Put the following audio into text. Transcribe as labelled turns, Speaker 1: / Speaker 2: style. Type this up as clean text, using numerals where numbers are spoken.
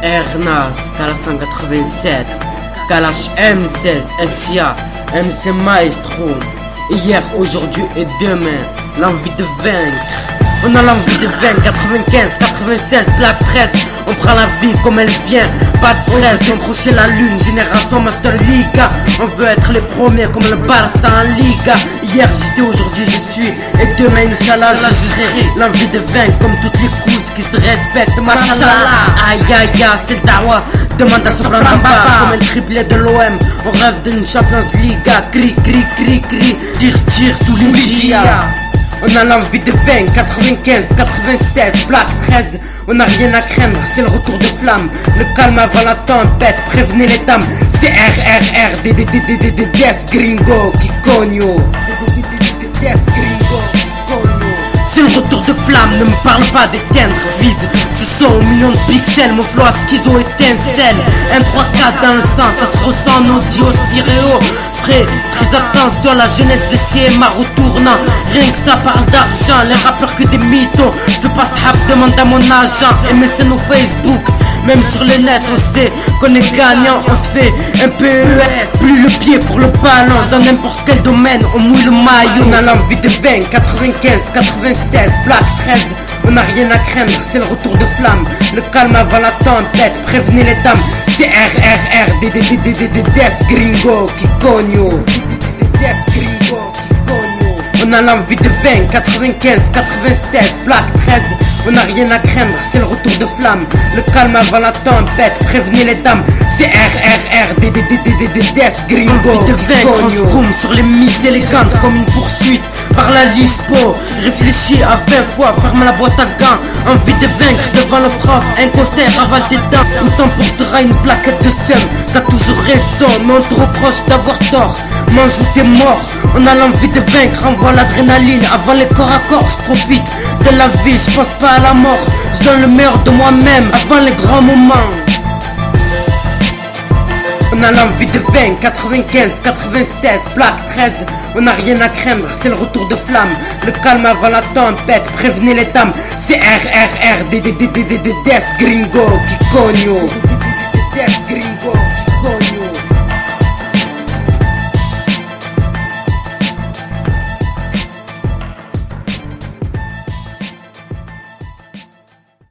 Speaker 1: Ernas, Kalash 187, Kalash M16, SIA, MC Maestro. Hier, aujourd'hui et demain, l'envie de vaincre. On a l'envie de vaincre. 95, 96, plaque 13. On prend la vie comme elle vient, pas de stress. On crochait la lune, génération Master Liga. On veut être les premiers comme le Barça en Liga. Hier j'étais, aujourd'hui je suis, et demain Inch'Allah je serai. L'envie de vaincre comme toutes les cousses qui se respectent, Machallah. Aïe aïe aïe, c'est le dawa. Demande à Sopran Bamba, comme un triplé de l'OM. On rêve d'une Champions Liga. Cri, cri, cri, cri. Tire, tous les dias. On a l'envie de vaincre. 95, 96, plaque 13. On n'a rien à craindre, c'est le retour de flamme. Le calme avant la tempête, prévenez les dames. C'est RRR, des gringo qui cogno. Des gringo qui cogno. C'est le retour de flamme, ne me parle pas d'éteindre. Vise ce son au million de pixels. Mon flow à schizo étincelle. Un 3-4 dans le sang, ça se ressent en audio stéréo. Frais, très attention, la jeunesse de CMA retournant. Rien que ça parle d'argent, les rappeurs que des mythos. Fais pas sahab, demande à mon agent. MSN ou Facebook, même sur le net on sait qu'on est gagnant. On se fait un PES, plus le pied pour le ballon. Dans n'importe quel domaine, on mouille le maillot. On a l'envie de vaincre. 95, 96, plaque 13. On n'a rien à craindre, c'est le retour de flamme. Le calme avant la tempête, prévenez les dames. C'est RRR, des gringo qui cogno. Des gringo qui cogno. On a l'envie de vaincre. 95, 96, plaque 13. On n'a rien à craindre, c'est le retour de flamme. Le calme avant la tempête, prévenez les dames. C'est RRR, des gringo. Envie de vaincre, on se boum sur les mises élégantes comme une poursuite par la lispo. Réfléchis à 20 fois, ferme la boîte à gants. Envie de vaincre devant le prof, un concert, avale tes dents. Ou t'emportera une plaquette de seum. T'as toujours raison, mais on te reproche d'avoir tort. Mange ou t'es mort, on a l'envie de vaincre. Envoie l'adrénaline avant les corps à corps. Je profite de la vie, je pense pas à la mort. Je donne le meilleur de moi-même avant les grands moments. On a l'envie de vaincre. 95, 96, plaque 13. On n'a rien à craindre, c'est le retour de flamme. Le calme avant la tempête, prévenez les dames. C'est RRR, des gringo qui cogno. Des gringo.